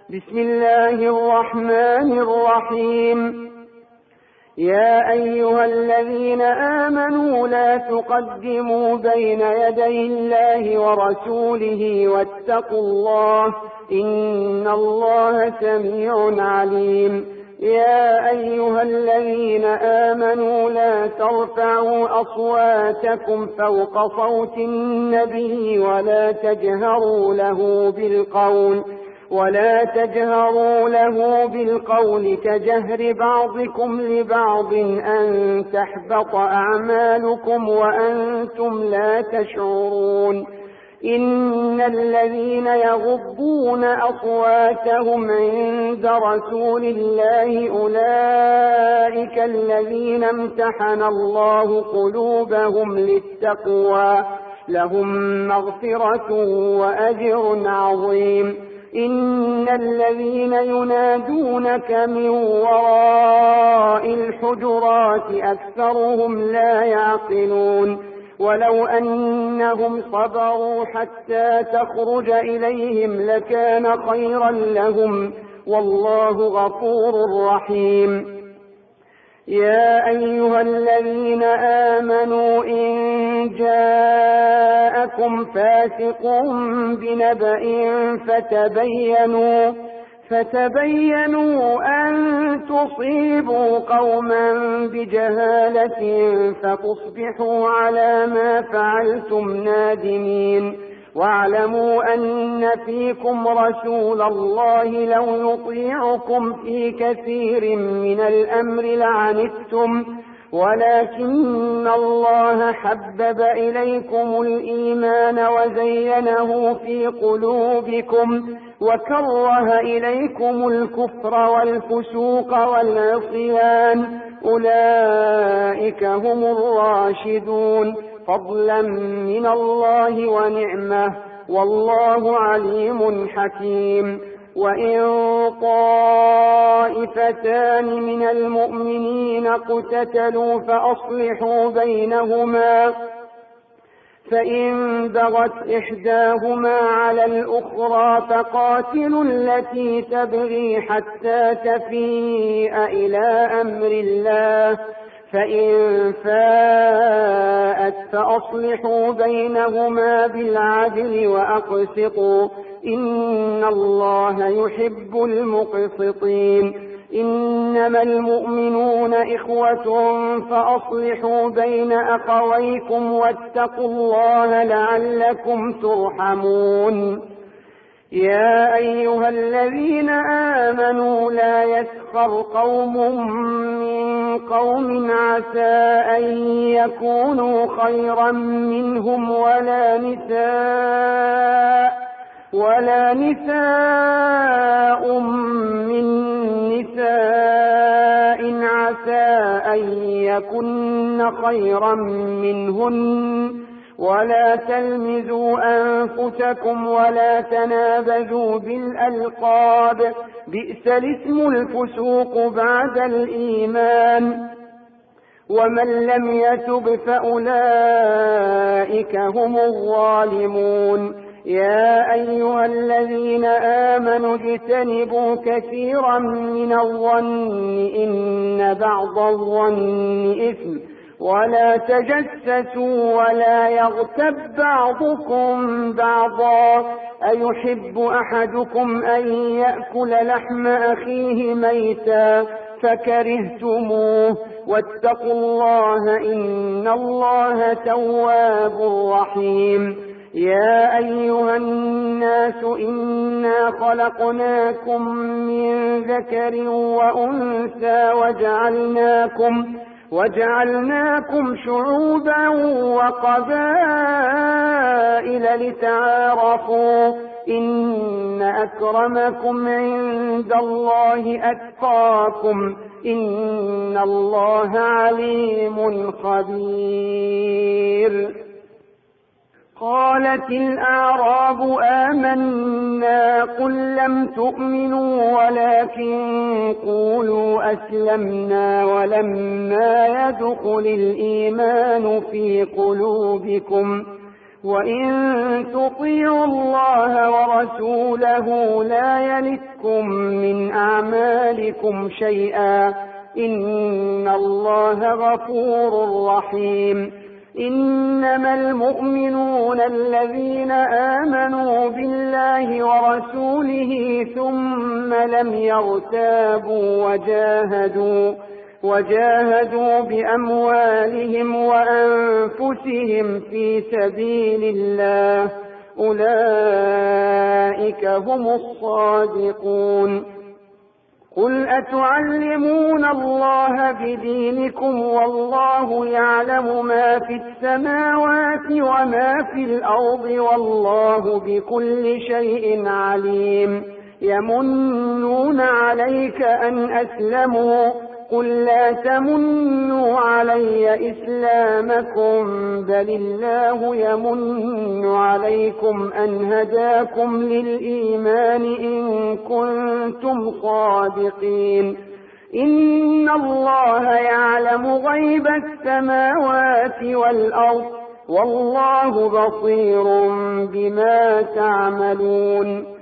بسم الله الرحمن الرحيم. يا أيها الذين آمنوا لا تقدموا بين يدي الله ورسوله واتقوا الله إن الله سميع عليم. يا أيها الذين آمنوا لا ترفعوا أصواتكم فوق صوت النبي ولا تجهروا له بالقول كجهر بعضكم لبعض أن تحبط أعمالكم وأنتم لا تشعرون. إن الذين يغضون أصواتهم عند رسول الله أولئك الذين امتحن الله قلوبهم للتقوى لهم مغفرة وأجر عظيم. إن الذين ينادونك من وراء الحجرات أكثرهم لا يعقلون. ولو أنهم صبروا حتى تخرج إليهم لكان خيرا لهم والله غفور رحيم. يا أيها الذين آمنوا إن جاءكم فاسق بنبأ فتبينوا أن تصيبوا قوما بجهالة فتصبحوا على ما فعلتم نادمين. واعلموا أن فيكم رسول الله لو يطيعكم في كثير من الأمر لعنتم ولكن الله حبب إليكم الإيمان وزينه في قلوبكم وكره إليكم الكفر والفسوق والعصيان أولئك هم الراشدون فضلا من الله ونعمة والله عليم حكيم. وإن طائفتان من المؤمنين اقتتلوا فأصلحوا بينهما فإن بغت إحداهما على الأخرى فقاتلوا التي تبغي حتى تفيء إلى أمر الله فإن فاءت فأصلحوا بينهما بالعدل وأقسطوا إن الله يحب المقسطين. إنما المؤمنون إخوة فأصلحوا بين أخويكم واتقوا الله لعلكم ترحمون. يا أيها الذين آمنوا لا يسخر قوم من قوم عسى أن يكونوا خيرا منهم ولا نساء من نساء عسى أن يكن خيرا منهن ولا تلمزوا أنفسكم ولا تنابزوا بالألقاب بئس الاسم الفسوق بعد الإيمان ومن لم يتب فأولئك هم الظالمون. يا أيها الذين آمنوا اجتنبوا كثيرا من الظن إن بعض الظن إثم ولا تجسسوا ولا يغتب بعضكم بعضا أيحب أحدكم أن يأكل لحم أخيه ميتا فكرهتموه واتقوا الله إن الله تواب رحيم. يا أيها الناس إنا خلقناكم من ذكر وأنثى وجعلناكم شعوبا وقبائل لتعارفوا إن أكرمكم عند الله أتقاكم إن الله عليم خبير. قالت الأعراب آمنا قل لم تؤمنوا ولكن قولوا أسلمنا ولما يدخل الإيمان في قلوبكم وإن تطيعوا الله ورسوله لا يلتكم من أعمالكم شيئا إن الله غفور رحيم إنما المؤمنون الذين آمنوا بالله ورسوله ثم لم يرتابوا وجاهدوا بأموالهم وأنفسهم في سبيل الله أولئك هم الصادقون قل أتعلمون الله بدينكم والله يعلم ما في السماوات وما في الأرض والله بكل شيء عليم يمنون عليك أن أسلموا قل لا تمنوا علي إسلامكم بل الله يمن عليكم أن هداكم للإيمان إن كنتم صادقين إن الله يعلم غيب السماوات والأرض والله بصير بما تعملون